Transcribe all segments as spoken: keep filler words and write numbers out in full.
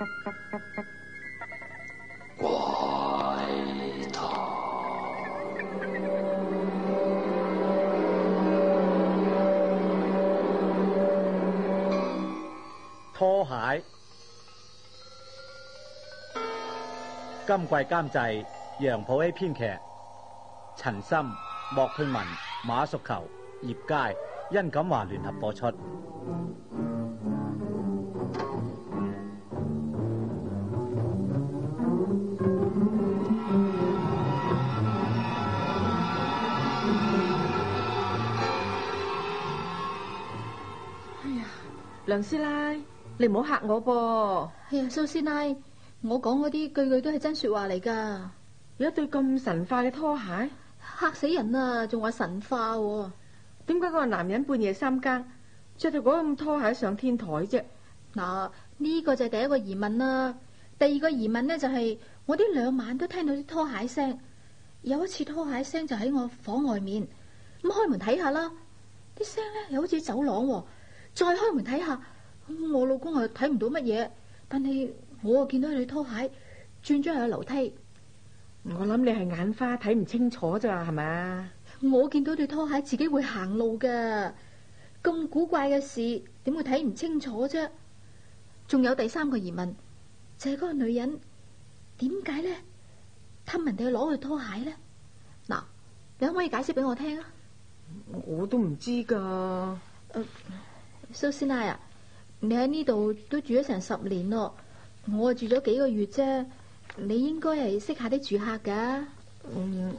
怪談拖鞋。今季監製楊抱希，編劇陳森、莫佩文、馬淑球、葉佳、殷錦華聯合播出。 梁師奶，你唔好嚇我噃。 哎呀，蘇師奶，我講嗰啲句句都係真說話嚟噶。 有一對咁神化嘅拖鞋， 嚇死人啊！仲話神化喎？ 點解嗰個男人半夜三更着到嗰咁拖鞋上天台啫？ 嗱，呢個就係第一個疑問啦。第二個疑問呢，就係我呢兩晚都聽到啲拖鞋聲，有一次拖鞋聲就喺我房外面，咁開門睇下啦，啲聲呢又好似走廊喎。再開門睇下，我老公又睇唔到乜嘢，但係我又見到佢對拖鞋轉咗去樓梯。 我諗你係眼花睇唔清楚咋，係咪？ 我見到對拖鞋自己會行路噶，咁古怪嘅事點會睇唔清楚啫？仲有第三個疑問，就係嗰個女人點解呢氹人哋去攞佢拖鞋呢？嗱，你可唔可以解釋俾我聽啊？ 我都唔知噶。 呃蘇師奶啊，你喺呢度都住咗成十年咯，我住咗幾個月啫，你應該係識下啲住客噶。 嗯，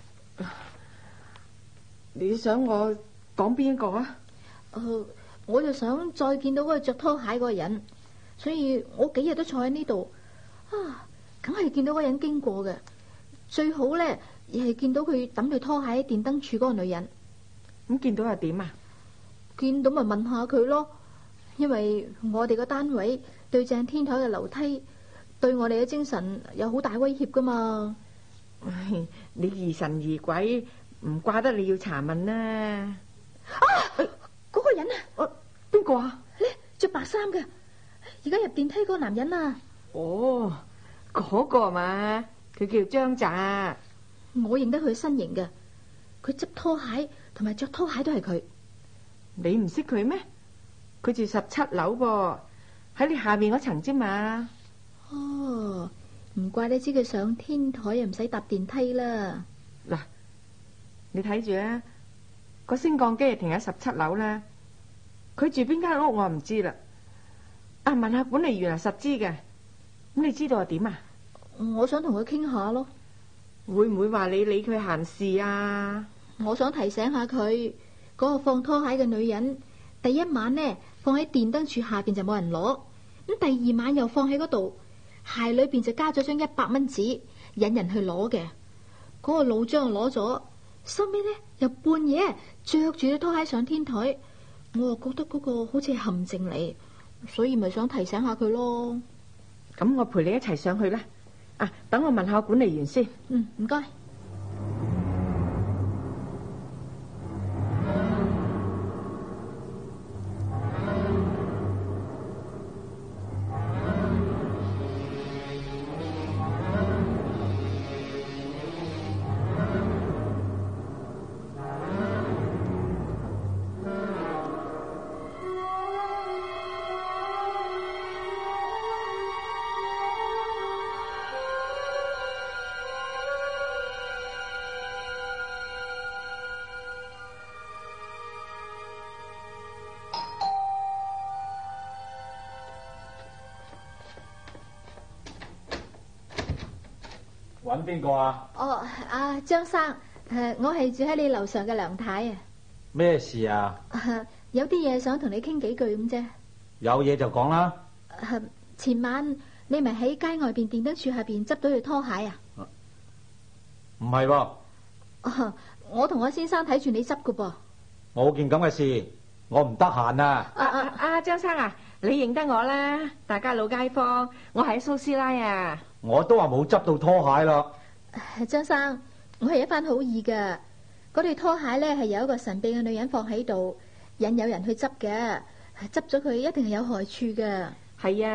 你想我講邊個啊？ 呃，我就想再見到嗰個着拖鞋嗰個人，所以我幾日都坐喺呢度啊，梗係見到嗰個人經過嘅，最好呢，亦係見到佢抌對拖鞋喺電燈柱嗰個女人。 咁見到又點啊？ 見到咪問下佢咯，因為我哋個單位對正天台嘅樓梯，對我哋嘅精神有好大威脅噶嘛。 唉，你疑神疑鬼，唔怪得你要查問啦。 啊，嗰、嗰個人啊， 邊個啊？ 呢着白衫嘅，而家入電梯嗰個男人啊。 哦，嗰個嘛，佢叫張澤。 我認得佢身形嘅，佢執拖鞋同埋着拖鞋都係佢。 你唔識佢咩？佢住十七樓噃，喺你下面嗰層啫嘛。 哦，唔怪你知佢上天台又唔使搭電梯啦。 嗱，你睇住啊，個升降機係停喺十七樓啦。佢住邊間屋我唔知啦。啊，問下管理員啊，實知嘅。咁你知道係點啊？ 我想同佢傾下咯。 會唔會話你理佢閒事啊？ 我想提醒下佢。嗰個放拖鞋嘅女人，第一晚呢放喺電燈柱下邊就冇人攞，咁第二晚又放喺嗰度，鞋裏邊就加咗張一百蚊紙，引人去攞嘅。嗰、嗰個老張攞咗，收尾呢又半夜着住啲拖鞋上天台，我又覺得嗰個好似係陷阱嚟，所以咪想提醒下佢咯。 咁我陪你一齊上去啦。啊，等我問下管理員先。 嗯，唔該。 揾邊個啊？ 哦，阿張生，誒，我係住喺你樓上嘅梁太啊。 咩事啊？ 有啲嘢想同你傾幾句咁啫。 有嘢就講啦。 前晚你咪喺街外邊電燈柱下邊執到對拖鞋啊？ 唔係喎。 我同我先生睇住你執噶噃。 冇件咁嘅事，我唔得閒啊。 啊啊啊！張生啊，你認得我啦，大家老街坊，我係蘇師奶啊。 我都話冇執到拖鞋咯。 張生，我係一番好意噶。嗰對拖鞋呢係有一個神秘嘅女人放喺度，引誘人去執嘅。執咗佢一定係有害處噶。 係啊，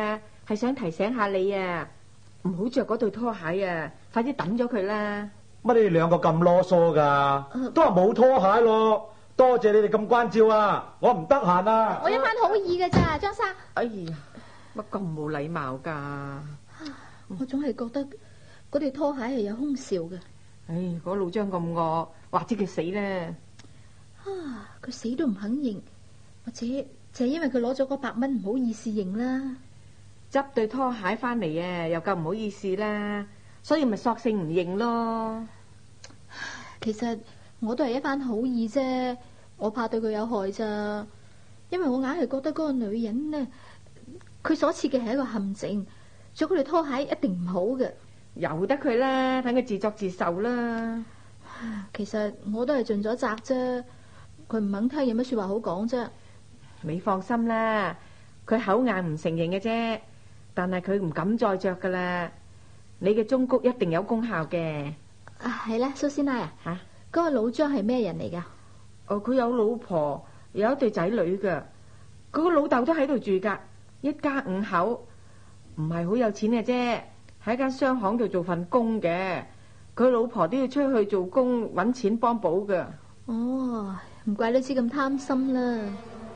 係想提醒下你啊，唔好着嗰對拖鞋啊，快啲抌咗佢啦。 乜你哋兩個咁囉嗦噶？都話冇拖鞋咯。多謝你哋咁關照啊！我唔得閒啊。 我一番好意嘅咋，張生。 哎呀，乜咁冇禮貌噶？ 我總係覺得嗰對拖鞋係有凶兆嘅。 唉，嗰老張咁惡，或者佢死咧。 啊，佢死都唔肯認，或者就係因為佢攞咗嗰百蚊唔好意思認啦。 執對拖鞋翻嚟啊，又夠唔好意思啦，所以咪索性唔認咯。 其實我都係一番好意啫，我怕對佢有害咋。因為我硬係覺得嗰個女人呢，佢所設嘅係一個陷阱，着嗰對拖鞋一定唔好嘅。 由得佢啦，等佢自作自受啦。 其實我都係盡咗責啫，佢唔肯聽，有乜說話好講啫。 你放心啦，佢口硬唔承認嘅啫，但係佢唔敢再着噶啦。你嘅忠告一定有功效嘅。 啊，係啦，蘇師奶啊， 吓， 嗰個老張係咩人嚟噶？ 哦，佢有老婆，有一對仔女噶，嗰個老豆都喺度住噶，一家五口，唔係好有錢嘅啫，喺間商行度做份工嘅。佢老婆都要出去做工搵錢幫補噶。 哦，唔怪得知咁貪心啦。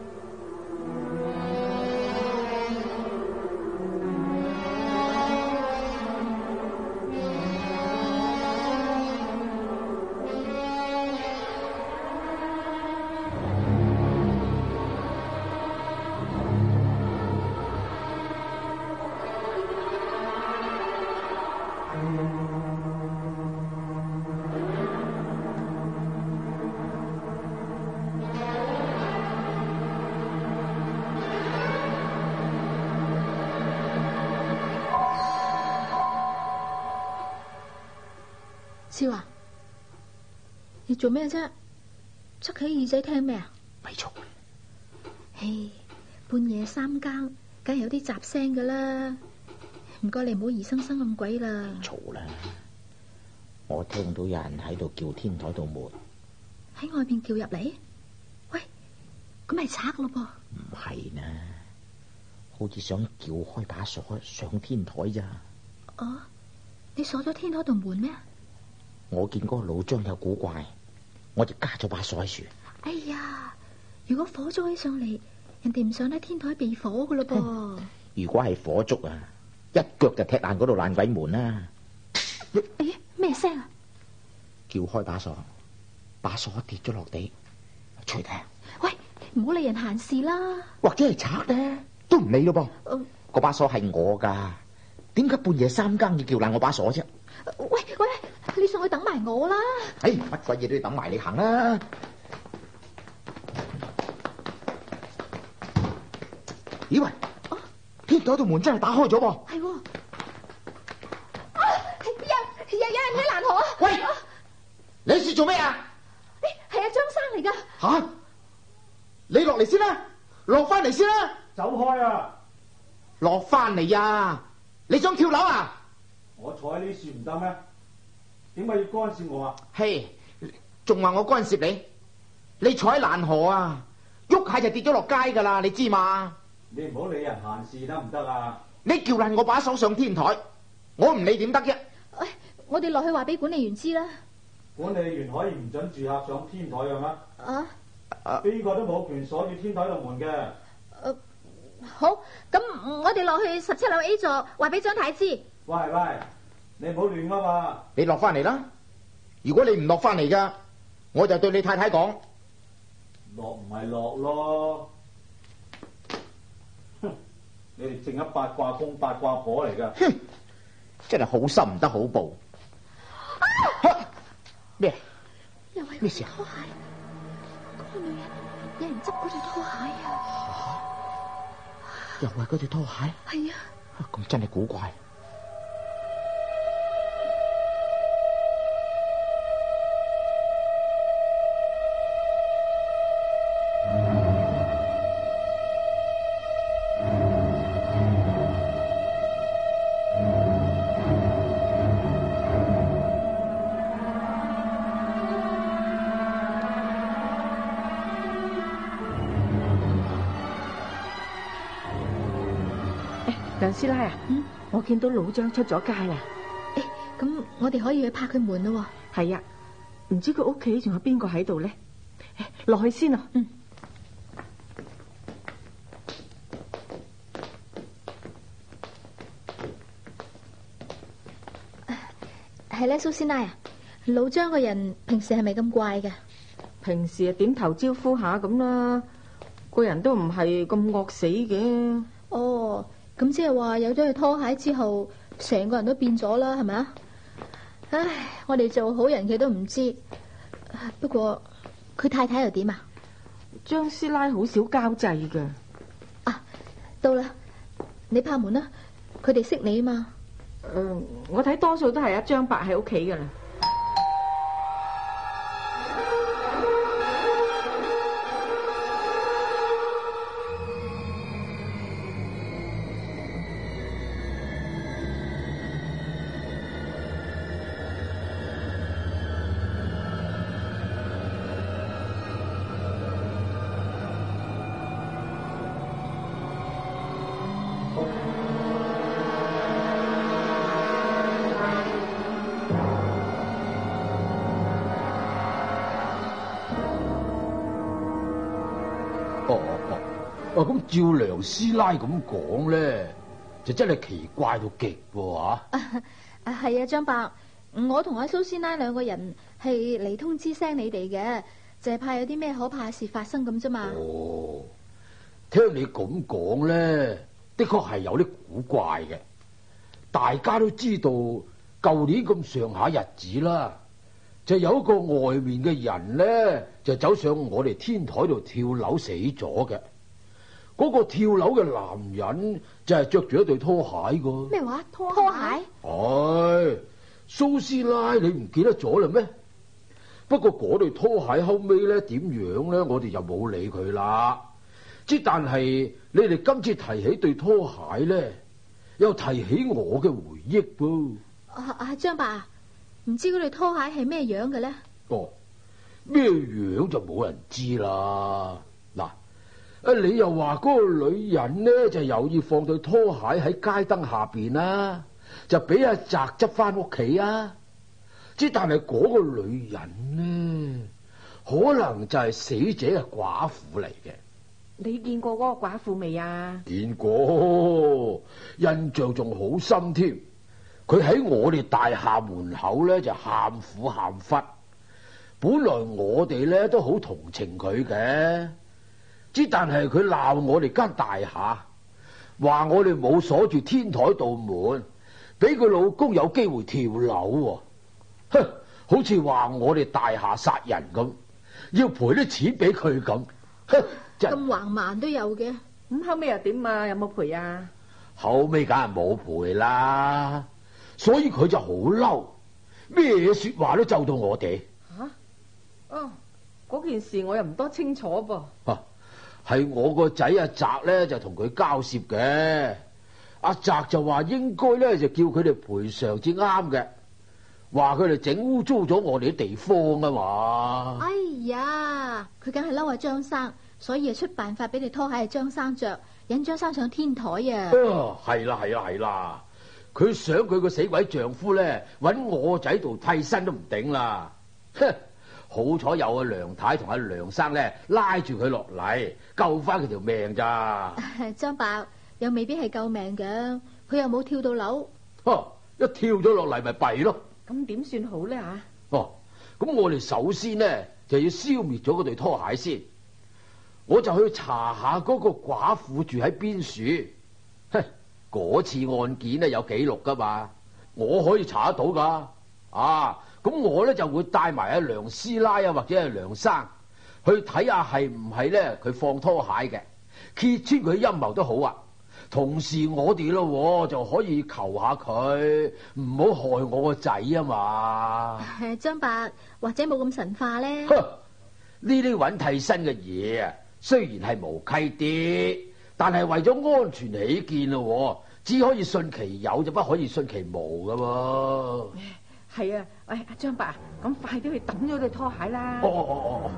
少啊，你做咩啫？側起耳仔聽咩啊？ 咪嘈！ 唉，半夜三更，梗係有啲雜聲噶啦。唔該，你唔好疑生生咁鬼啦。 嘈啦！我聽到有人喺度叫天台度門， 喺外邊叫入嚟。喂，咁咪賊咯噃？ 唔係呢，好似想撬開把鎖上天台咋？ 哦，你鎖咗天台度門咩？ 我見嗰個老張有古怪，我就加咗把鎖喺樹。 哎呀，如果火燭起上嚟，人哋唔想喺天台避火噶咯噃。 如果係火燭啊，一腳就踢爛嗰度爛鬼門啦！ 哎呀，咩聲啊？ 撬開把鎖，把鎖跌咗落地，隨睇。 喂，唔好理人閒事啦。 或者係賊咧，都唔理咯噃。嗰、呃、把鎖係我噶，點解半夜三更要撬爛我把鎖啫？ 喂喂，你上去等埋我啦！ 哎，乜鬼嘢都要等埋你行啦！咦喂，啊、天台度門真係打開咗噃！ 係喎，啊，有有有人喺欄河啊！ 喂，啊、你喺處做咩啊？ 誒，係阿張生嚟噶。 吓、啊，你落嚟先啦，落翻嚟先啦！ 走開啊！ 落翻嚟啊！你想跳樓啊？ 我坐喺呢樹唔得咩？點解要干涉我啊？ 嘿，仲話我干涉你？你坐喺欄河啊，喐下就跌咗落街噶啦，你知嘛？ 你唔好理人閒事得唔得啊？ 你撬爛我把手上天台，我唔理點得啫。 喂，我哋落去話俾管理員知啦。 管理員可以唔准住客上天台嘅咩？ 啊？ 邊個都冇權鎖住天台度門嘅。 誒，好，咁我哋落去十七樓 A 座，話俾張太知。 喂喂，你唔好亂啊嘛！ 你落翻嚟啦！如果你唔落翻嚟噶，我就對你太太講。 落唔係落咯，哼！你哋正一八卦公八卦婆嚟噶。 哼！真係好心唔得好報。咩？ 又係咩事啊？ 拖鞋，嗰個女人有人執嗰對拖鞋啊！ 又係嗰對拖鞋？ 係啊！ 咁真係古怪。 楊師奶啊， 嗯， 我見到老張出咗街啦。 誒，咁我哋可以去拍佢門咯。 係啊，唔知佢屋企仲有邊個喺度咧？落去先啊。 嗯。係咧，蘇師奶啊，老張個人平時係咪咁怪嘅？ 平時啊點頭招呼下咁啦，個人都唔係咁惡死嘅。 哦，咁即係話有咗佢拖鞋之後，成個人都變咗啦，係咪啊？唉，我哋做好人嘅都唔知。不過佢太太又點啊？ 張師奶好少交際㗎。 啊，到啦，你拍門啦，佢哋識你啊嘛。 誒、呃，我睇多數都係阿張伯喺屋企噶啦。 哦哦哦，咁照梁師奶咁講咧，就真係奇怪到極喎吓。 啊，係啊，張伯，我同阿蘇師奶兩個人係嚟通知聲你哋嘅，就係怕有啲咩可怕事發生咁啫嘛。 哦，聽你咁講咧，的確係有啲古怪嘅。大家都知道，舊年咁上下日子啦，就有一個外面嘅人咧，就走上我哋天台度跳樓死咗嘅。嗰個跳樓嘅男人就係着住一對拖鞋噶。 咩話？拖拖鞋？ 唉，蘇師奶，你唔記得咗啦咩？不過嗰對拖鞋後尾咧點樣咧，我哋就冇理佢啦。之但係你哋今次提起對拖鞋咧，又提起我嘅回憶噃。 啊啊，張伯，唔知嗰對拖鞋係咩樣嘅咧？ 哦，咩樣就冇人知啦。嗱，啊你又話嗰個女人呢，就有意放對拖鞋喺街燈下邊啦，就俾阿澤執翻屋企啊。之但係嗰個女人呢，可能就係死者嘅寡婦嚟嘅。 你見過嗰個寡婦未啊？ 見過，印象仲好深添。佢喺我哋大廈門口咧就喊苦喊忽。本來我哋咧都好同情佢嘅，之但係佢鬧我哋間大廈，話我哋冇鎖住天台道門，俾佢老公有機會跳樓。哼，好似話我哋大廈殺人咁，要賠啲錢俾佢咁。哼， 咁橫蠻都有嘅。 咁後尾又點啊？有冇賠啊？ 後尾梗係冇賠啦，所以佢就好嬲，咩說話都咒到我哋。 吓、啊？哦，嗰件事我又唔多清楚噃。 啊，係我個仔阿澤咧就同佢交涉嘅，阿澤就話應該咧就叫佢哋賠償至啱嘅，話佢哋整污糟咗我哋啲地方啊嘛。 哎呀，佢梗係嬲阿張生，所以啊出辦法俾你拖鞋係張生着，引張生上天台啊。 啊，係啦係啦係啦，佢想佢個死鬼丈夫咧搵我仔做替身都唔頂啦。哼，好彩有阿梁太同阿梁生咧拉住佢落嚟，救翻佢條命咋。 張伯又未必係救命嘅，佢又冇跳到樓。 哦、啊，一跳咗落嚟咪弊咯。 咁點算好咧吓？ 哦，咁我哋首先呢就要消滅咗嗰對拖鞋先。我就去查下嗰個寡婦住喺邊處。哼，嗰次案件呢有記錄噶嘛，我可以查得到噶。啊，咁我咧就會帶埋阿梁師奶啊或者係梁生去睇下係唔係咧佢放拖鞋嘅，揭穿佢陰謀都好啊。同時我哋咯就可以求下佢唔好害我個仔啊嘛。 張伯或者冇咁神化咧。 哼，呢啲揾替身嘅嘢啊，雖然係無稽啲，但係為咗安全起見咯，只可以信其有就不可以信其無噶喎。 係啊，喂，阿張伯，咁快啲去抌咗對拖鞋啦。 哦哦哦哦。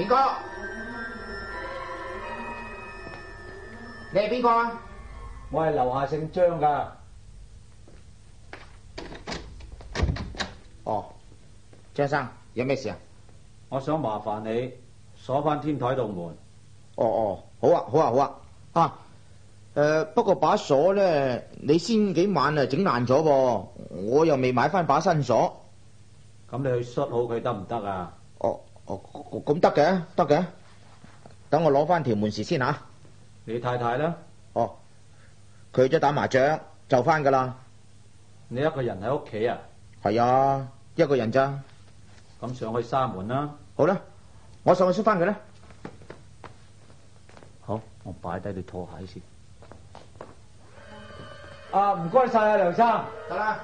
邊個？你係邊個啊？ 我係樓下姓張噶。 哦，張生，有咩事啊？ 我想麻煩你鎖翻天台道門。 哦哦，好啊好啊好啊。啊，誒、呃，不過把鎖咧，你先幾晚啊整爛咗噃，我又未買翻把新鎖。 咁你去摔好佢得唔得啊？ 哦哦，咁得嘅，得嘅。等我攞翻條門匙先吓。 你太太呢？ 哦，佢去咗打麻雀，就翻噶啦。 你一個人喺屋企啊？ 係啊，一個人咋？ 咁上去閂門啦。 好啦，我上去閂翻佢啦。 好，我擺低對拖鞋先。啊，唔該晒啊，梁生。 得啦。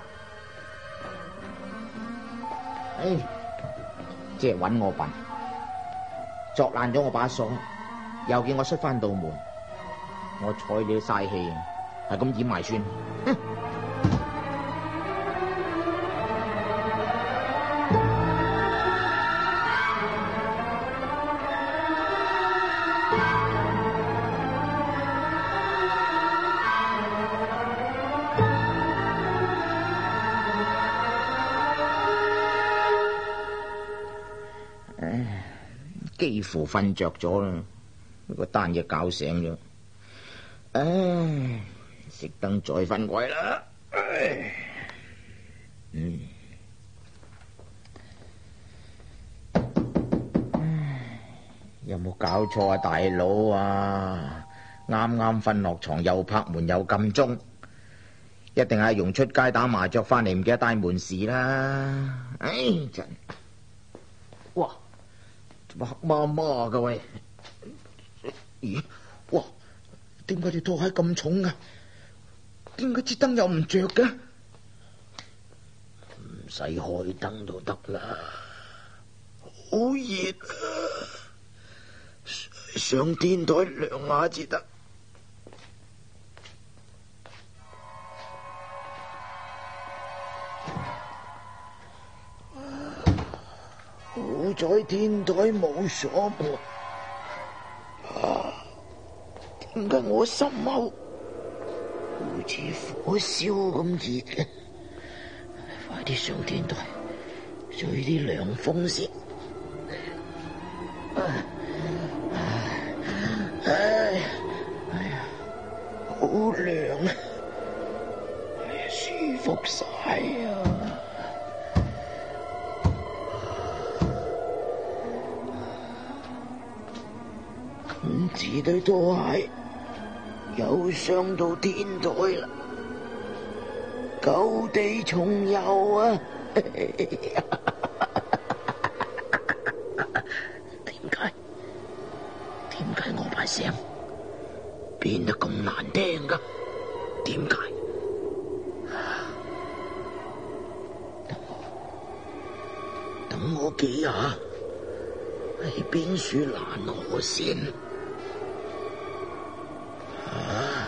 唉，即係搵我笨，鑿爛咗我把鎖，又叫我閂翻道門，我睬你都嘥氣啊，係咁掩埋算。哼！幾乎瞓着咗啦，個單嘢搞醒咗。唉，熄燈再瞓過去啦。唉，嗯，唉，有冇搞錯啊，大佬啊？啱啱瞓落床又拍門又撳鐘，一定係用出街打麻雀翻嚟唔記得帶門匙啦。唉，真，哇！黑麻麻噶喂，咦？哇！點解條拖鞋咁重噶？點解支燈又唔着嘅？唔使開燈都得啦，好熱啊！上天台涼下至得。好在天台冇鎖門，啊！點解我心口好似火燒咁熱嘅？快啲上天台，吹啲涼風先。唉，唉，哎呀，好涼啊！哎呀，舒服晒啊！唔知對拖鞋又上到天台啦，舊地重遊啊！點解？點解我把聲變得咁難聽噶？點解？等我，等我記下喺邊處攔河先。啊！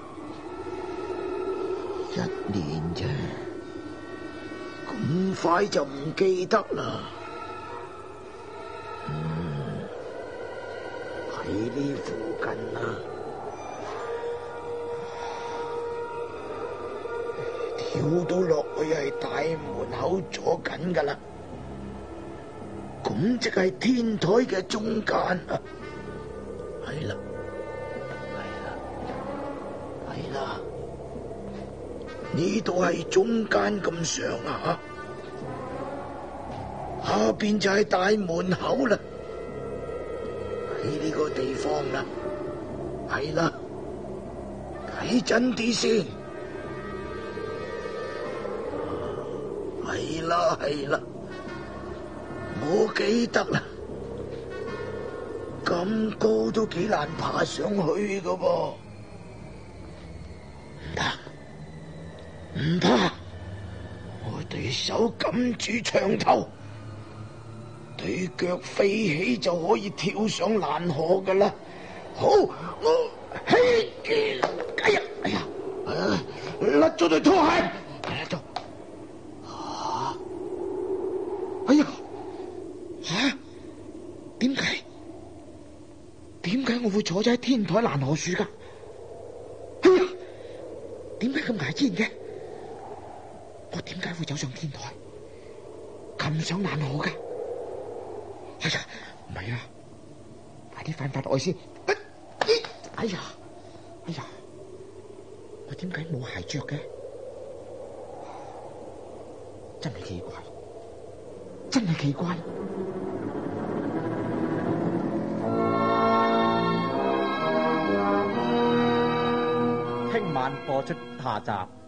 一年啫，咁快就唔記得啦。嗯，喺呢附近啊，跳到落去係大門口左近噶啦，咁即係天台嘅中間啊，係啦。呢度係中間咁上下，下邊就係大門口啦。喺呢個地方啦，係啦，睇真啲先。係啦係啦，我記得啦，咁高都幾難爬上去噶噃。唔怕。唔怕，我對手撳住牆頭，對腳飛起就可以跳上欄河噶啦。好，我嘿，哎呀，哎呀，甩咗對拖鞋，甩咗。啊，哎呀，吓、啊？點解？ 坐咗喺天台爛河樹噶。哎呀，點解咁危險嘅？我點解會走上天台，擒上爛河噶？哎呀，唔係啊，快啲翻返落去先。哎呀，哎呀，我點解冇鞋着嘅？真係奇怪，真係奇怪。 聽晚播出下集。